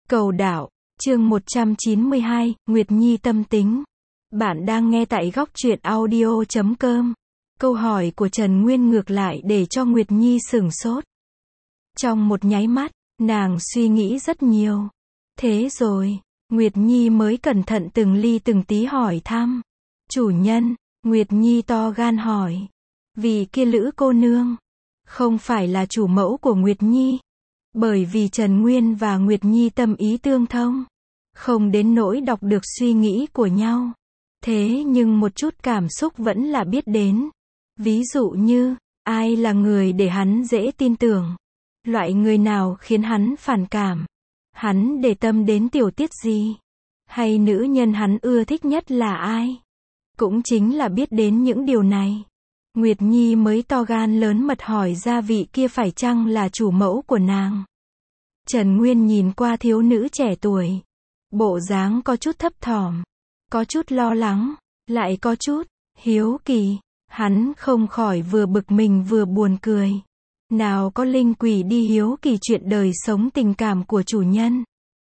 Cầu đạo, chương 192, Nguyệt Nhi tâm tính. Bạn đang nghe tại góc truyện audio.com. Câu hỏi của Trần Nguyên ngược lại để cho Nguyệt Nhi sửng sốt. Trong một nháy mắt, nàng suy nghĩ rất nhiều. Thế rồi, Nguyệt Nhi mới cẩn thận từng ly từng tí hỏi thăm. Chủ nhân, Nguyệt Nhi to gan hỏi. Vì kia Lữ cô nương, không phải là chủ mẫu của Nguyệt Nhi. Bởi vì Trần Nguyên và Nguyệt Nhi tâm ý tương thông, không đến nỗi đọc được suy nghĩ của nhau. Thế nhưng một chút cảm xúc vẫn là biết đến. Ví dụ như, ai là người để hắn dễ tin tưởng? Loại người nào khiến hắn phản cảm? Hắn để tâm đến tiểu tiết gì? Hay nữ nhân hắn ưa thích nhất là ai? Cũng chính là biết đến những điều này, Nguyệt Nhi mới to gan lớn mật hỏi ra vị kia phải chăng là chủ mẫu của nàng. Trần Nguyên nhìn qua thiếu nữ trẻ tuổi, bộ dáng có chút thấp thỏm, có chút lo lắng, lại có chút hiếu kỳ. Hắn không khỏi vừa bực mình vừa buồn cười. Nào có linh quỷ đi hiếu kỳ chuyện đời sống tình cảm của chủ nhân.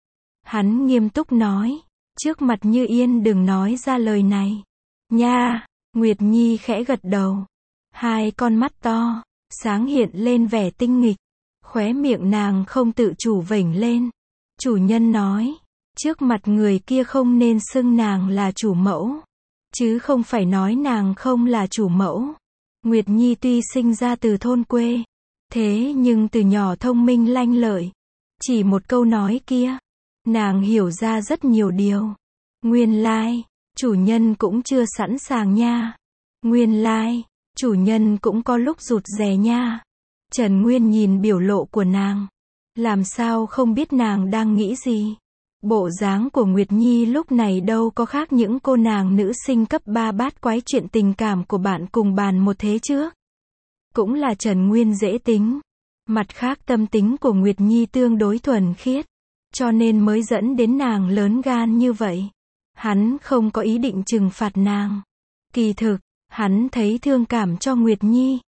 Hắn nghiêm túc nói, trước mặt Như Yên đừng nói ra lời này. Nha, Nguyệt Nhi khẽ gật đầu. Hai con mắt to, sáng hiện lên vẻ tinh nghịch. Khóe miệng nàng không tự chủ vểnh lên. Chủ nhân nói, trước mặt người kia không nên xưng nàng là chủ mẫu, chứ không phải nói nàng không là chủ mẫu. Nguyệt Nhi tuy sinh ra từ thôn quê, thế nhưng từ nhỏ thông minh lanh lợi. Chỉ một câu nói kia, nàng hiểu ra rất nhiều điều. Nguyên lai, chủ nhân cũng chưa sẵn sàng nha. Nguyên lai, chủ nhân cũng có lúc rụt rè nha. Trần Nguyên nhìn biểu lộ của nàng, làm sao không biết nàng đang nghĩ gì. Bộ dáng của Nguyệt Nhi lúc này đâu có khác những cô nàng nữ sinh cấp 3 bát quái chuyện tình cảm của bạn cùng bàn một thế trước. Cũng là Trần Nguyên dễ tính. Mặt khác tâm tính của Nguyệt Nhi tương đối thuần khiết, cho nên mới dẫn đến nàng lớn gan như vậy. Hắn không có ý định trừng phạt nàng. Kỳ thực, hắn thấy thương cảm cho Nguyệt Nhi.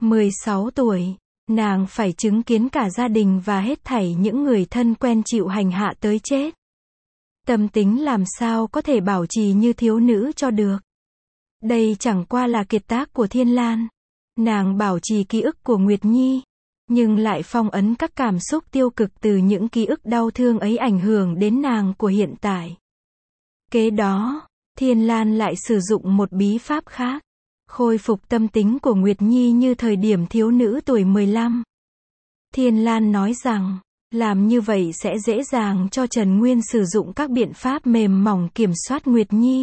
16 tuổi, nàng phải chứng kiến cả gia đình và hết thảy những người thân quen chịu hành hạ tới chết. Tâm tính làm sao có thể bảo trì như thiếu nữ cho được. Đây chẳng qua là kiệt tác của Thiên Lan. Nàng bảo trì ký ức của Nguyệt Nhi, nhưng lại phong ấn các cảm xúc tiêu cực từ những ký ức đau thương ấy ảnh hưởng đến nàng của hiện tại. Kế đó, Thiên Lan lại sử dụng một bí pháp khác, khôi phục tâm tính của Nguyệt Nhi như thời điểm thiếu nữ tuổi 15. Thiên Lan nói rằng, làm như vậy sẽ dễ dàng cho Trần Nguyên sử dụng các biện pháp mềm mỏng kiểm soát Nguyệt Nhi.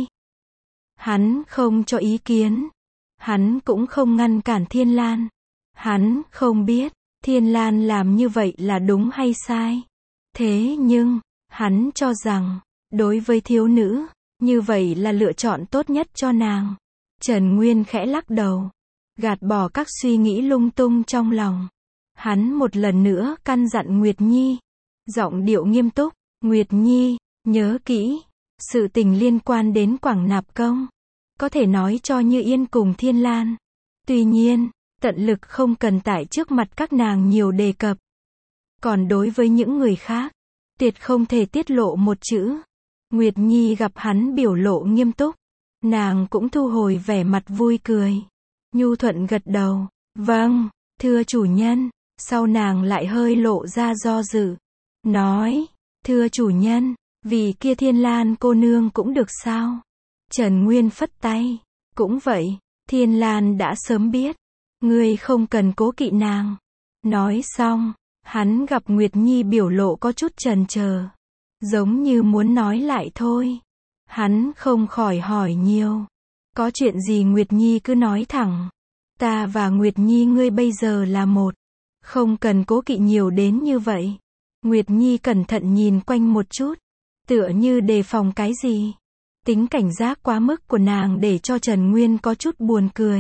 Hắn không cho ý kiến. Hắn cũng không ngăn cản Thiên Lan. Hắn không biết, Thiên Lan làm như vậy là đúng hay sai. Thế nhưng, hắn cho rằng, đối với thiếu nữ, như vậy là lựa chọn tốt nhất cho nàng. Trần Nguyên khẽ lắc đầu, gạt bỏ các suy nghĩ lung tung trong lòng. Hắn một lần nữa căn dặn Nguyệt Nhi, giọng điệu nghiêm túc, Nguyệt Nhi, nhớ kỹ, sự tình liên quan đến Quảng Nạp Công, có thể nói cho Như Yên cùng Thiên Lan. Tuy nhiên, tận lực không cần tại trước mặt các nàng nhiều đề cập. Còn đối với những người khác, tuyệt không thể tiết lộ một chữ. Nguyệt Nhi gặp hắn biểu lộ nghiêm túc, nàng cũng thu hồi vẻ mặt vui cười. Nhu thuận gật đầu, vâng, thưa chủ nhân. Sau nàng lại hơi lộ ra do dự, nói, thưa chủ nhân, vì kia Thiên Lan cô nương cũng được sao? Trần Nguyên phất tay, cũng vậy, Thiên Lan đã sớm biết, ngươi không cần cố kỵ nàng. Nói xong, hắn gặp Nguyệt Nhi biểu lộ có chút chần chờ, giống như muốn nói lại thôi. Hắn không khỏi hỏi nhiều, có chuyện gì Nguyệt Nhi cứ nói thẳng. Ta và Nguyệt Nhi ngươi bây giờ là một, không cần cố kỵ nhiều đến như vậy. Nguyệt Nhi cẩn thận nhìn quanh một chút, tựa như đề phòng cái gì. Tính cảnh giác quá mức của nàng để cho Trần Nguyên có chút buồn cười.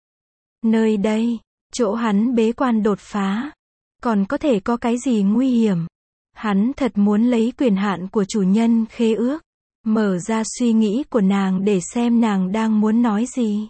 Nơi đây, chỗ hắn bế quan đột phá, còn có thể có cái gì nguy hiểm. Hắn thật muốn lấy quyền hạn của chủ nhân khế ước, mở ra suy nghĩ của nàng để xem nàng đang muốn nói gì.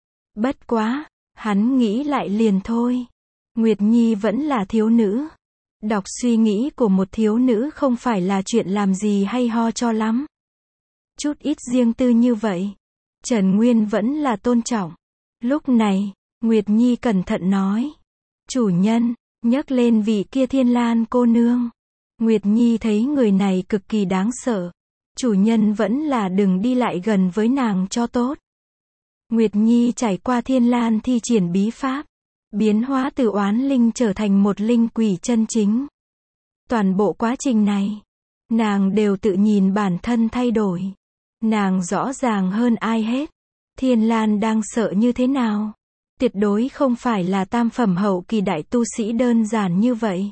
Bất quá, hắn nghĩ lại liền thôi. Nguyệt Nhi vẫn là thiếu nữ, Đọc suy nghĩ của một thiếu nữ không phải là chuyện làm gì hay ho cho lắm. Chút ít riêng tư như vậy, Trần Nguyên vẫn là tôn trọng. Lúc này, Nguyệt Nhi cẩn thận nói. Chủ nhân, nhắc lên vị kia Thiên Lan cô nương. Nguyệt Nhi thấy người này cực kỳ đáng sợ. Chủ nhân vẫn là đừng đi lại gần với nàng cho tốt. Nguyệt Nhi trải qua Thiên Lan thi triển bí pháp, biến hóa từ oán linh trở thành một linh quỷ chân chính. Toàn bộ quá trình này, nàng đều tự nhìn bản thân thay đổi. Nàng rõ ràng hơn ai hết. Thiên Lan đang sợ như thế nào? Tuyệt đối không phải là tam phẩm hậu kỳ đại tu sĩ đơn giản như vậy.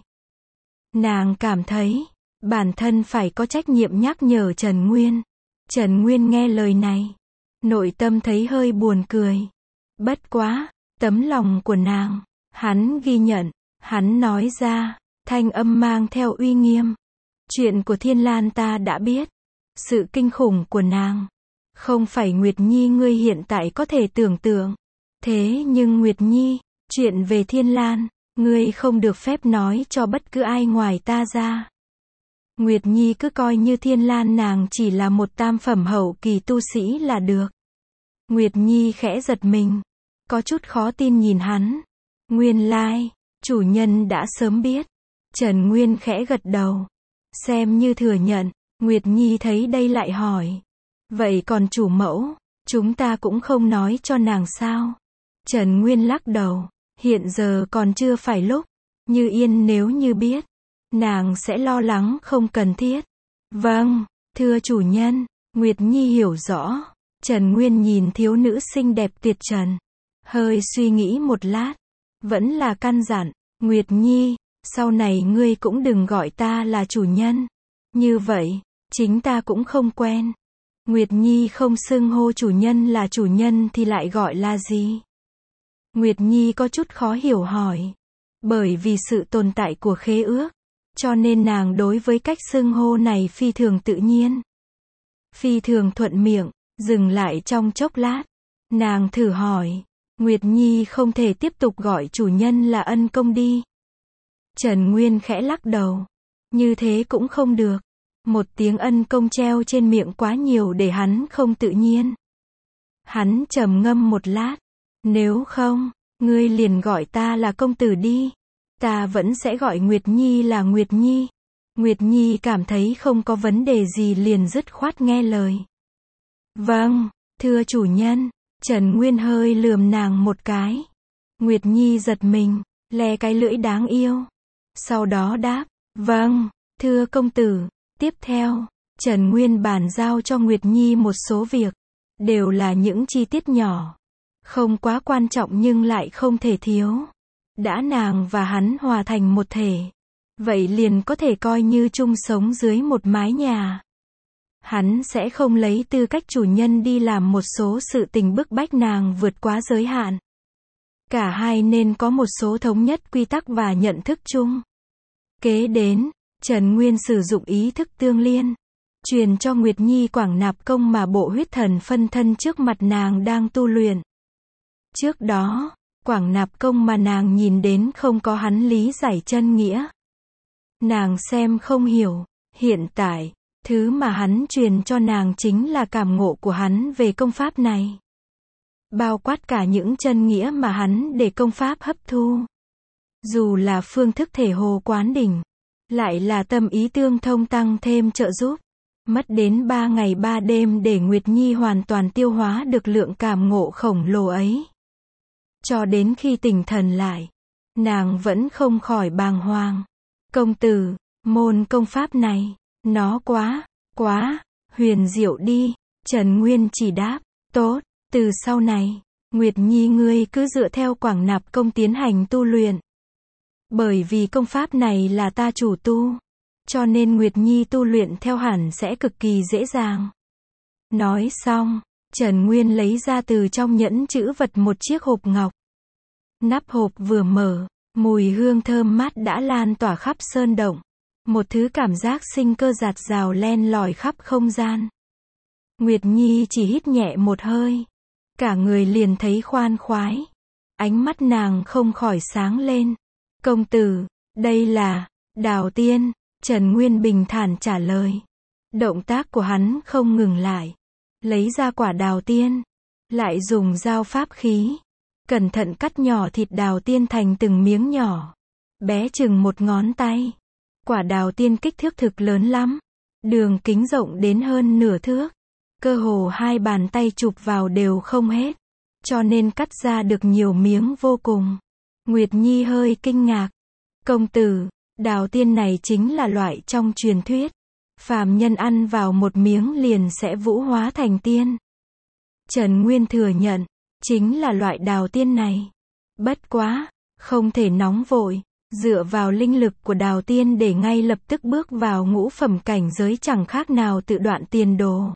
Nàng cảm thấy, bản thân phải có trách nhiệm nhắc nhở Trần Nguyên. Trần Nguyên nghe lời này, nội tâm thấy hơi buồn cười. Bất quá, tấm lòng của nàng, hắn ghi nhận, hắn nói ra, thanh âm mang theo uy nghiêm. Chuyện của Thiên Lan ta đã biết. Sự kinh khủng của nàng, không phải Nguyệt Nhi ngươi hiện tại có thể tưởng tượng. Thế nhưng Nguyệt Nhi, chuyện về Thiên Lan, ngươi không được phép nói cho bất cứ ai ngoài ta ra. Nguyệt Nhi cứ coi như Thiên Lan nàng chỉ là một tam phẩm hậu kỳ tu sĩ là được. Nguyệt Nhi khẽ giật mình, có chút khó tin nhìn hắn. Nguyên lai, chủ nhân đã sớm biết. Trần Nguyên khẽ gật đầu, xem như thừa nhận. Nguyệt Nhi thấy đây lại hỏi. Vậy còn chủ mẫu, chúng ta cũng không nói cho nàng sao? Trần Nguyên lắc đầu, hiện giờ còn chưa phải lúc. Như Yên nếu như biết, nàng sẽ lo lắng không cần thiết. Vâng, thưa chủ nhân. Nguyệt Nhi hiểu rõ. Trần Nguyên nhìn thiếu nữ xinh đẹp tuyệt trần, hơi suy nghĩ một lát, vẫn là căn dặn. Nguyệt Nhi, sau này ngươi cũng đừng gọi ta là chủ nhân. Như vậy, chính ta cũng không quen. Nguyệt Nhi không xưng hô chủ nhân là chủ nhân thì lại gọi là gì? Nguyệt Nhi có chút khó hiểu hỏi. Bởi vì sự tồn tại của khế ước, cho nên nàng đối với cách xưng hô này phi thường tự nhiên. Phi thường thuận miệng, dừng lại trong chốc lát. Nàng thử hỏi. Nguyệt Nhi không thể tiếp tục gọi chủ nhân là ân công đi. Trần Nguyên khẽ lắc đầu. Như thế cũng không được. Một tiếng ân công treo trên miệng quá nhiều để hắn không tự nhiên. Hắn trầm ngâm một lát. Nếu không, ngươi liền gọi ta là công tử đi. Ta vẫn sẽ gọi Nguyệt Nhi là Nguyệt Nhi. Nguyệt Nhi cảm thấy không có vấn đề gì liền dứt khoát nghe lời. Vâng, thưa chủ nhân. Trần Nguyên hơi lườm nàng một cái. Nguyệt Nhi giật mình, le cái lưỡi đáng yêu. Sau đó đáp, vâng, thưa công tử. Tiếp theo, Trần Nguyên bàn giao cho Nguyệt Nhi một số việc. Đều là những chi tiết nhỏ. Không quá quan trọng nhưng lại không thể thiếu. Đã nàng và hắn hòa thành một thể. Vậy liền có thể coi như chung sống dưới một mái nhà. Hắn sẽ không lấy tư cách chủ nhân đi làm một số sự tình bức bách nàng vượt quá giới hạn. Cả hai nên có một số thống nhất quy tắc và nhận thức chung. Kế đến, Trần Nguyên sử dụng ý thức tương liên, truyền cho Nguyệt Nhi Quảng Nạp Công mà bộ huyết thần phân thân trước mặt nàng đang tu luyện. Trước đó, Quảng Nạp Công mà nàng nhìn đến không có hắn lý giải chân nghĩa. Nàng xem không hiểu, hiện tại, thứ mà hắn truyền cho nàng chính là cảm ngộ của hắn về công pháp này. Bao quát cả những chân nghĩa mà hắn để công pháp hấp thu. Dù là phương thức thể hồ quán đỉnh, lại là tâm ý tương thông tăng thêm trợ giúp. Mất đến 3 ngày 3 đêm để Nguyệt Nhi hoàn toàn tiêu hóa được lượng cảm ngộ khổng lồ ấy. Cho đến khi tỉnh thần lại, nàng vẫn không khỏi bàng hoàng. Công tử, môn công pháp này, nó quá huyền diệu đi. Trần Nguyên chỉ đáp, tốt, từ sau này, Nguyệt Nhi ngươi cứ dựa theo Quảng Nạp Công tiến hành tu luyện. Bởi vì công pháp này là ta chủ tu, cho nên Nguyệt Nhi tu luyện theo hẳn sẽ cực kỳ dễ dàng. Nói xong, Trần Nguyên lấy ra từ trong nhẫn trữ vật một chiếc hộp ngọc. Nắp hộp vừa mở, mùi hương thơm mát đã lan tỏa khắp sơn động. Một thứ cảm giác sinh cơ dạt dào len lỏi khắp không gian. Nguyệt Nhi chỉ hít nhẹ một hơi, cả người liền thấy khoan khoái. Ánh mắt nàng không khỏi sáng lên. Công tử, đây là Đào tiên, Trần Nguyên bình thản trả lời. Động tác của hắn không ngừng lại. Lấy ra quả đào tiên. Lại dùng dao pháp khí. Cẩn thận cắt nhỏ thịt đào tiên thành từng miếng nhỏ. Bé chừng một ngón tay. Quả đào tiên kích thước thực lớn lắm. Đường kính rộng đến hơn nửa thước. Cơ hồ 2 bàn tay chụp vào đều không hết. Cho nên cắt ra được nhiều miếng vô cùng. Nguyệt Nhi hơi kinh ngạc. Công tử, đào tiên này chính là loại trong truyền thuyết. Phàm nhân ăn vào một miếng liền sẽ vũ hóa thành tiên. Trần Nguyên thừa nhận, chính là loại đào tiên này. Bất quá, không thể nóng vội, dựa vào linh lực của đào tiên để ngay lập tức bước vào ngũ phẩm cảnh giới chẳng khác nào tự đoạn tiền đồ.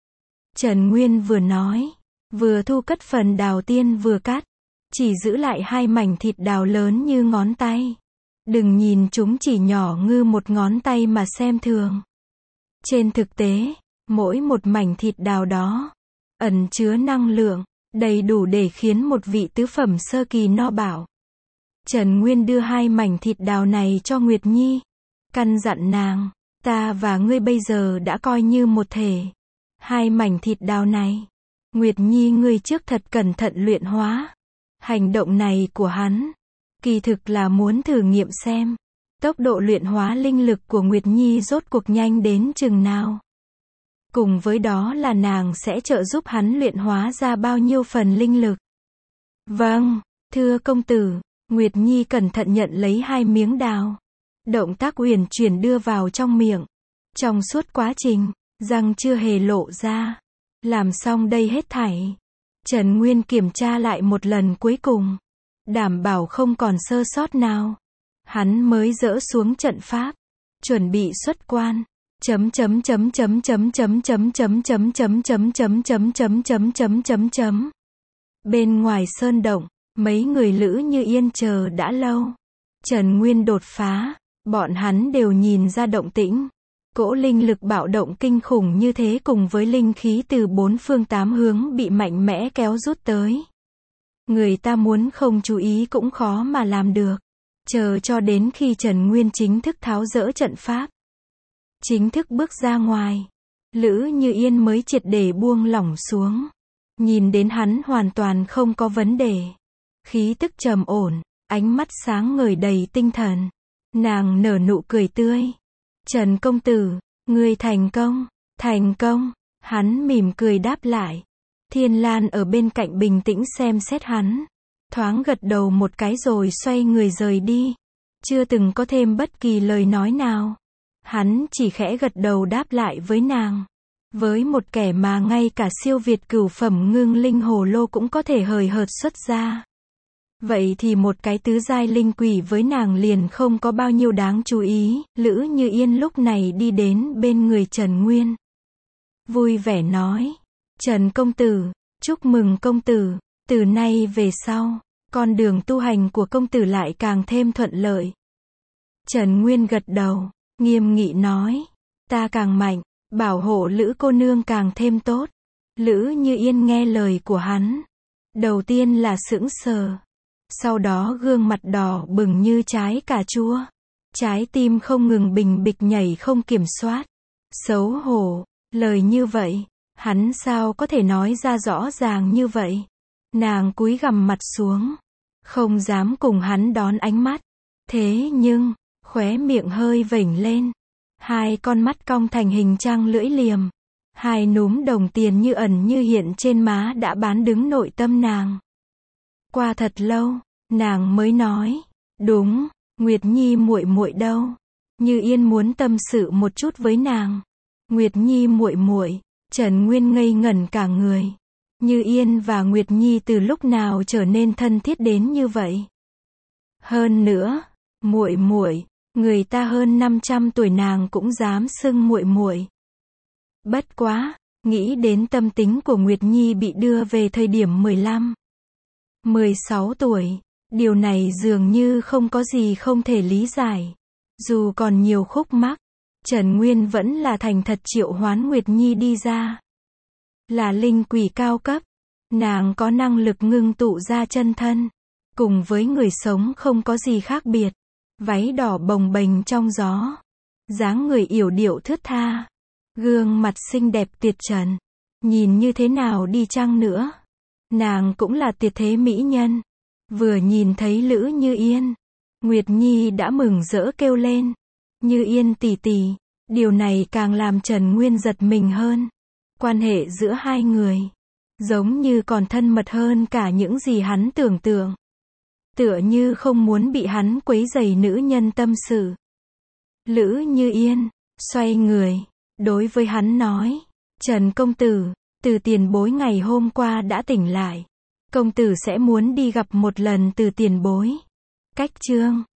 Trần Nguyên vừa nói, vừa thu cất phần đào tiên vừa cắt, chỉ giữ lại 2 mảnh thịt đào lớn như ngón tay. Đừng nhìn chúng chỉ nhỏ như một ngón tay mà xem thường. Trên thực tế, mỗi một mảnh thịt đào đó, ẩn chứa năng lượng, đầy đủ để khiến một vị tứ phẩm sơ kỳ no bảo. Trần Nguyên đưa 2 mảnh thịt đào này cho Nguyệt Nhi. Căn dặn nàng, ta và ngươi bây giờ đã coi như một thể. 2 mảnh thịt đào này, Nguyệt Nhi ngươi trước thật cẩn thận luyện hóa. Hành động này của hắn, kỳ thực là muốn thử nghiệm xem, tốc độ luyện hóa linh lực của Nguyệt Nhi rốt cuộc nhanh đến chừng nào. Cùng với đó là nàng sẽ trợ giúp hắn luyện hóa ra bao nhiêu phần linh lực. Vâng, thưa công tử, Nguyệt Nhi cẩn thận nhận lấy 2 miếng đào. Động tác uyển chuyển đưa vào trong miệng. Trong suốt quá trình, răng chưa hề lộ ra. Làm xong đây hết thảy. Trần Nguyên kiểm tra lại một lần cuối cùng. Đảm bảo không còn sơ sót nào. Hắn mới dỡ xuống trận pháp. Chuẩn bị xuất quan. Bên ngoài sơn động, mấy người Lữ Như Yên chờ đã lâu. Trần Nguyên đột phá, bọn hắn đều nhìn ra động tĩnh. Cỗ linh lực bạo động kinh khủng như thế cùng với linh khí từ 4 phương 8 hướng bị mạnh mẽ kéo rút tới. Người ta muốn không chú ý cũng khó mà làm được. Chờ cho đến khi Trần Nguyên chính thức tháo dỡ trận pháp, chính thức bước ra ngoài, Lữ Như Yên mới triệt để buông lỏng xuống. Nhìn đến hắn hoàn toàn không có vấn đề. Khí tức trầm ổn, ánh mắt sáng ngời đầy tinh thần. Nàng nở nụ cười tươi. Trần công tử, ngươi thành công, thành công. Hắn mỉm cười đáp lại. Thiên Lan ở bên cạnh bình tĩnh xem xét hắn. Thoáng gật đầu một cái rồi xoay người rời đi. Chưa từng có thêm bất kỳ lời nói nào. Hắn chỉ khẽ gật đầu đáp lại với nàng. Với một kẻ mà ngay cả siêu việt cửu phẩm ngưng linh hồ lô cũng có thể hời hợt xuất ra. Vậy thì một cái tứ giai linh quỷ với nàng liền không có bao nhiêu đáng chú ý. Lữ Như Yên lúc này đi đến bên người Trần Nguyên. Vui vẻ nói. Trần công tử, chúc mừng công tử. Từ nay về sau, con đường tu hành của công tử lại càng thêm thuận lợi. Trần Nguyên gật đầu, nghiêm nghị nói. Ta càng mạnh, bảo hộ Lữ cô nương càng thêm tốt. Lữ Như Yên nghe lời của hắn. Đầu tiên là sững sờ. Sau đó gương mặt đỏ bừng như trái cà chua. Trái tim không ngừng bình bịch nhảy không kiểm soát. Xấu hổ, lời như vậy, hắn sao có thể nói ra rõ ràng như vậy. Nàng cúi gằm mặt xuống. Không dám cùng hắn đón ánh mắt. Thế nhưng, khóe miệng hơi vểnh lên. 2 con mắt cong thành hình trăng lưỡi liềm. 2 núm đồng tiền như ẩn như hiện trên má đã bán đứng nội tâm nàng. Qua thật lâu, nàng mới nói, đúng, Nguyệt Nhi muội muội đâu? Như Yên muốn tâm sự một chút với nàng. Nguyệt Nhi muội muội, Trần Nguyên ngây ngẩn cả người. Như Yên và Nguyệt Nhi từ lúc nào trở nên thân thiết đến như vậy? Hơn nữa, muội muội, người ta hơn 500 tuổi nàng cũng dám xưng muội muội. Bất quá, nghĩ đến tâm tính của Nguyệt Nhi bị đưa về thời điểm 15, 16 tuổi, điều này dường như không có gì không thể lý giải. Dù còn nhiều khúc mắc, Trần Nguyên vẫn là thành thật triệu hoán Nguyệt Nhi đi ra. Là linh quỷ cao cấp, nàng có năng lực ngưng tụ ra chân thân, cùng với người sống không có gì khác biệt. váy đỏ bồng bềnh trong gió, dáng người yểu điệu thướt tha, gương mặt xinh đẹp tuyệt trần. Nhìn như thế nào đi chăng nữa, nàng cũng là tuyệt thế mỹ nhân. Vừa nhìn thấy Lữ Như Yên, Nguyệt Nhi đã mừng rỡ kêu lên, Như Yên tỷ tỷ. Điều này càng làm Trần Nguyên giật mình hơn. Quan hệ giữa hai người giống như còn thân mật hơn cả những gì hắn tưởng tượng. Tựa như không muốn bị hắn quấy rầy nữ nhân tâm sự. Lữ Như Yên xoay người, đối với hắn nói, Trần công tử, Từ tiền bối ngày hôm qua đã tỉnh lại. Công tử sẽ muốn đi gặp một lần Từ tiền bối. Cách chương